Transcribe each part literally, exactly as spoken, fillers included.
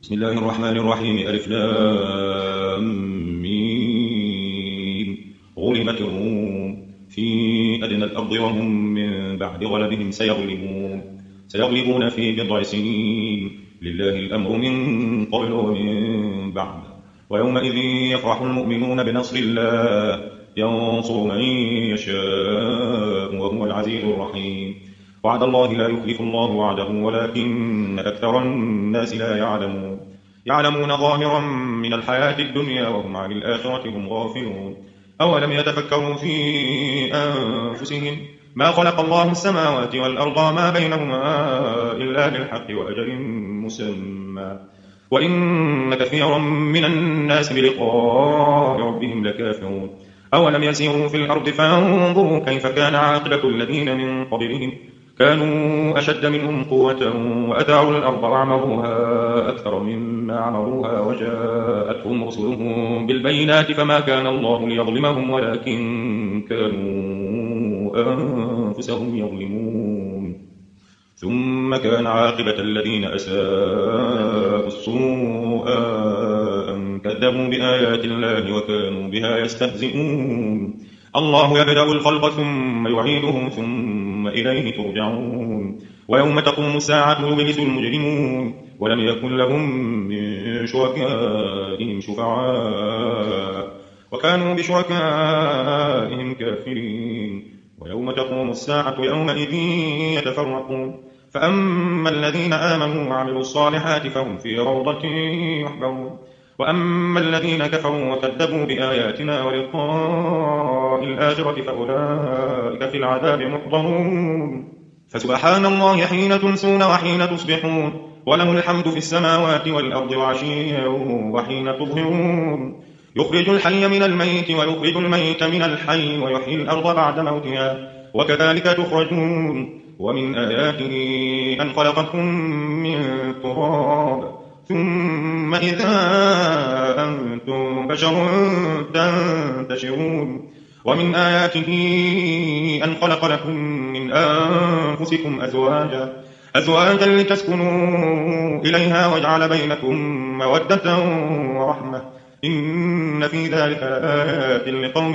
بسم الله الرحمن الرحيم. ألف لام ميم. غلبت الروم في أدنى الأرض وهم من بعد غلبهم سيغلبون سيغلبون في بضع سنين. لله الأمر من قبل ومن بعد. ويومئذ يفرح المؤمنون بنصر الله ينصر من يشاء وهو العزيز الرحيم. وعد الله لا يخلف الله وعده ولكن أكثر الناس لا يعلمون يعلمون ظاهرا من الحياة الدنيا وهم عن الآخرة هم غافلون. أولم يتفكروا في أنفسهم ما خلق الله السماوات والأرض وما بينهما إلا بالحق وأجل مسمى وإن كثيرا من الناس بلقاء ربهم لكافرون. أولم يسيروا في الأرض فانظروا كيف كان عاقبة الذين من قبلهم كانوا أشد منهم قوة وأثاروا الأرض وعمروها أكثر مما عمروها وجاءتهم رسلهم بالبينات فما كان الله ليظلمهم ولكن كانوا أنفسهم يظلمون. ثم كان عاقبة الذين أساءوا السوء أن كذبوا بآيات الله وكانوا بها يستهزئون. الله يبدأ الخلق ثم يعيده ثم إليه ترجعون. ويوم تقوم الساعة يبلس المجرمون ولم يكن لهم من شركائهم شفعاء وكانوا بشركائهم كافرين. ويوم تقوم الساعة يومئذ يتفرقون فأما الذين آمنوا وعملوا الصالحات فهم في روضة يحبرون وأما الذين كفروا وكذبوا بآياتنا ولقاء الآخرة فأولئك في العذاب محضرون. فسبحان الله حين تمسون وحين تصبحون وله الحمد في السماوات والأرض وعشيا وحين تظهرون. يخرج الحي من الميت ويخرج الميت من الحي ويحيي الأرض بعد موتها وكذلك تخرجون. ومن آياته أن خلقكم من تراب ثم إذا أنتم بشر تنتشرون. ومن آياته أن خلق لكم من أنفسكم أزواجا أزواجا لتسكنوا إليها وجعل بينكم مودة ورحمة إن في ذلك لآيات لقوم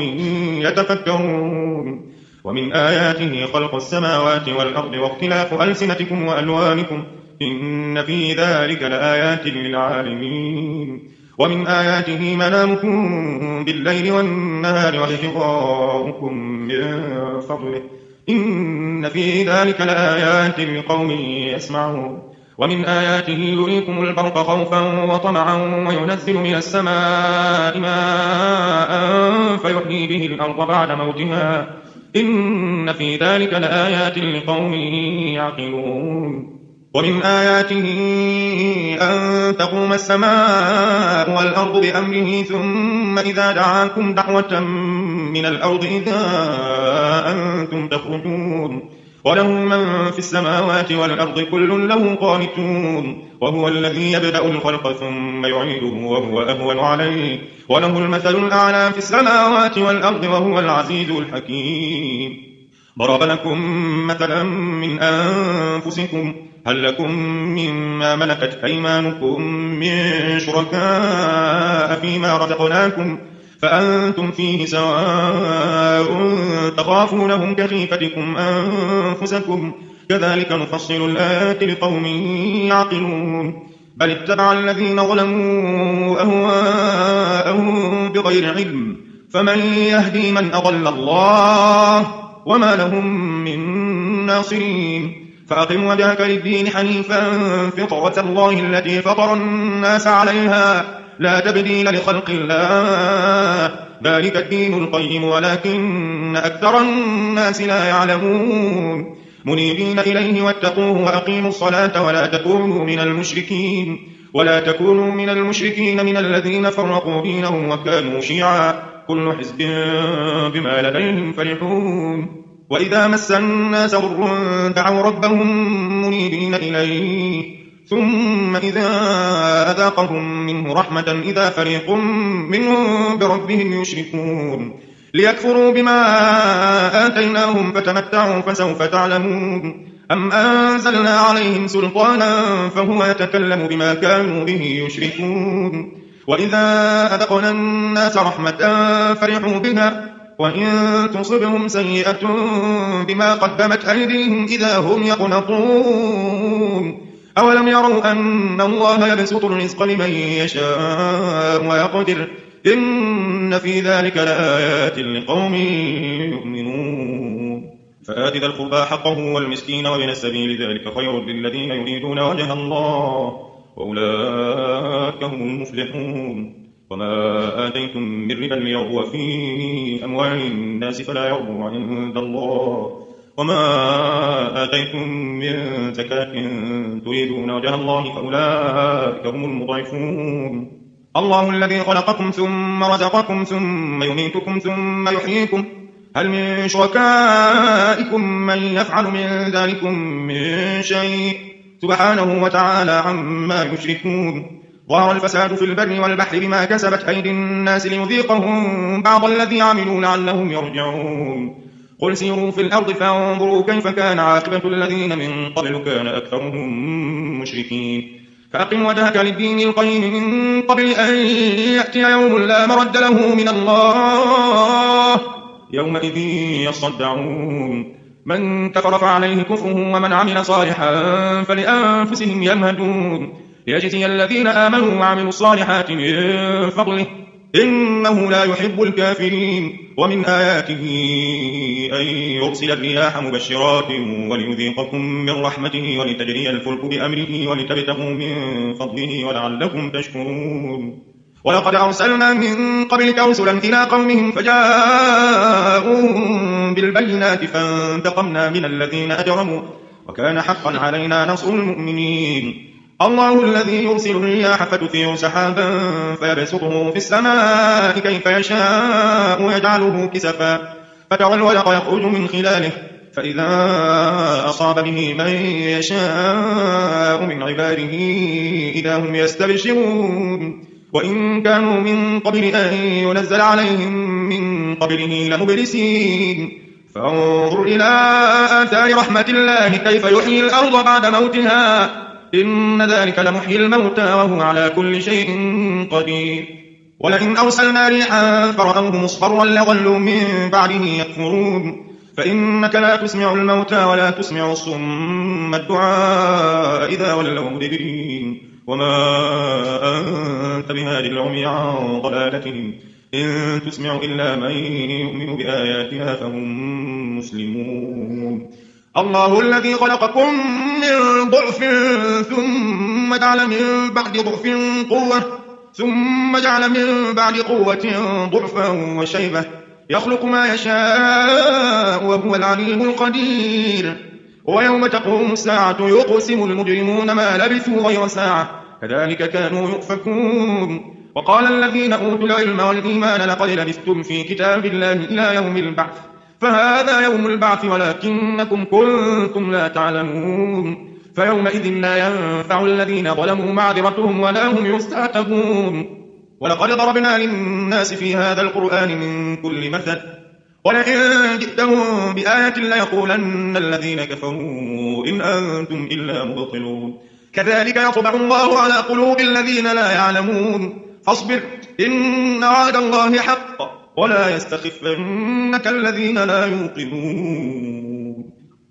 يتفكرون. ومن آياته خلق السماوات والأرض واختلاف ألسنتكم وألوانكم إن في ذلك لآيات للعالمين. ومن آياته منامكم بالليل والنهار وابتغاؤكم من فضله إن في ذلك لآيات لقوم يسمعون. ومن آياته يريكم البرق خوفا وطمعا وينزل من السماء ماء فيحيي به الأرض بعد موتها إن في ذلك لآيات لقوم يعقلون. ومن آياته أن تقوم السماء والأرض بأمره ثم إذا دعاكم دعوة من الأرض إذا أنتم تخرجون. وله من في السماوات والأرض كل له قانتون. وهو الذي يبدأ الخلق ثم يعيده وهو أهون عليه وله المثل الأعلى في السماوات والأرض وهو العزيز الحكيم. ضرب لكم مثلا من أنفسكم هل لكم مما ملكت أيمانكم من شركاء فيما رزقناكم فأنتم فيه سواء تخافونهم كخيفتكم أنفسكم كذلك نفصل الآيات لقوم يعقلون. بل اتبع الذين ظلموا أهواءهم بغير علم فمن يهدي من أضل الله وما لهم من ناصرين. فأقم وجهك للدين حنيفا فطرة الله التي فطر الناس عليها لا تبديل لخلق الله ذلك الدين القيم ولكن أكثر الناس لا يعلمون. منيبين إليه واتقوه وأقيموا الصلاة ولا تكونوا من المشركين ولا تكونوا من المشركين من الذين فرقوا دينهم وكانوا شيعا كل حزب بما لديهم فرحون. وإذا مس الناس ضر دعوا ربهم منيبين إليه ثم إذا أذاقهم منه رحمة إذا فريق منهم بربهم أم أنزلنا عليهم سلطانا فهو يتكلم بما كانوا به يشركون وإذا أذقنا الناس رحمة فرحوا بها وإن تصبهم سيئة بما قدمت أيديهم إذا هم يقنطون أولم يروا أن الله يبسط الرزق لمن يشاء ويقدر إن في ذلك لآيات لقوم يؤمنون فآت ذا القربى حقه والمسكين وابن السبيل ذلك خير للذين يريدون وجه الله وأولئك هم المفلحون وما آتيتم من ربا ليربو في أموال الناس فلا يربو عند الله وما آتيتم من زكاة تريدون وجه الله فأولئك هم المضعفون الله الذي خلقكم ثم رزقكم ثم يميتكم ثم يحييكم هل من شركائكم من يفعل من ذلكم من شيء سبحانه وتعالى عما يشركون ظهر الفساد في البر والبحر بما كسبت أيدي الناس ليذيقهم بعض الذي عملوا لعلهم يرجعون قل سيروا في الأرض فانظروا كيف كان عاقبة الذين من قبل كان أكثرهم مشركين فأقم وجهك للدين القيم من قبل أن يأتي يوم لا مرد له من الله يومئذ يصدعون من كفر فعليه كفره ومن عمل صالحا فلأنفسهم يمهدون ليجزي الذين آمنوا وعملوا الصالحات من فضله إنه لا يحب الكافرين ومن آياته أن يرسل الرياح مبشرات وليذيقكم من رحمته ولتجري الفلك بأمره ولتبتغوا من فضله ولعلكم تشكرون ولقد أرسلنا من قبلك رسلا إلى قومهم فجاءوهم بالبينات فانتقمنا من الذين أجرموا وكان حقا علينا نصر المؤمنين الله الذي يرسل الرياح فتثير سحابا فيبسطه في السماء كيف يشاء ويجعله كسفا فترى الودق يخرج من خلاله فإذا أصاب به من يشاء من عباده إذا هم يستبشرون وإن كانوا من قبل أن ينزل عليهم من قبله لمبلسين فانظر إلى آثار رحمة الله كيف يحيي الأرض بعد موتها إن ذلك لمحيي الموتى وهو على كل شيء قدير ولئن أرسلنا ريحا فرأوه مصفرا لظلوا من بعده يكفرون فإنك لا تسمع الموتى ولا تسمع الصم الدعاء إذا ولوا مدبرين وما أنت بهادي العمي عن ضلالتهم إن تسمع إلا من يؤمن بآياتنا فهم مسلمون الله الذي خلقكم من ضعف ثم جعل من بعد ضعف قوة ثم جعل من بعد قوة ضعفا وشيبة يخلق ما يشاء وهو العليم القدير ويوم تقوم الساعة يقسم المجرمون ما لبثوا غير ساعة كذلك كانوا يؤفكون وقال الذين أوتوا العلم والإيمان لقد لبثتم في كتاب الله إلى يوم البعث فهذا يوم البعث ولكنكم كنتم لا تعلمون فيومئذ لا ينفع الذين ظلموا معذرتهم ولا هم يستعتبون ولقد ضربنا للناس في هذا القرآن من كل مثل ولئن جئتهم بآية ليقولن الذين كفروا إن أنتم إلا مبطلون كذلك يطبع الله على قلوب الذين لا يعلمون فاصبر إن وعد الله حق ولا يستخفنك الذين لا يوقنون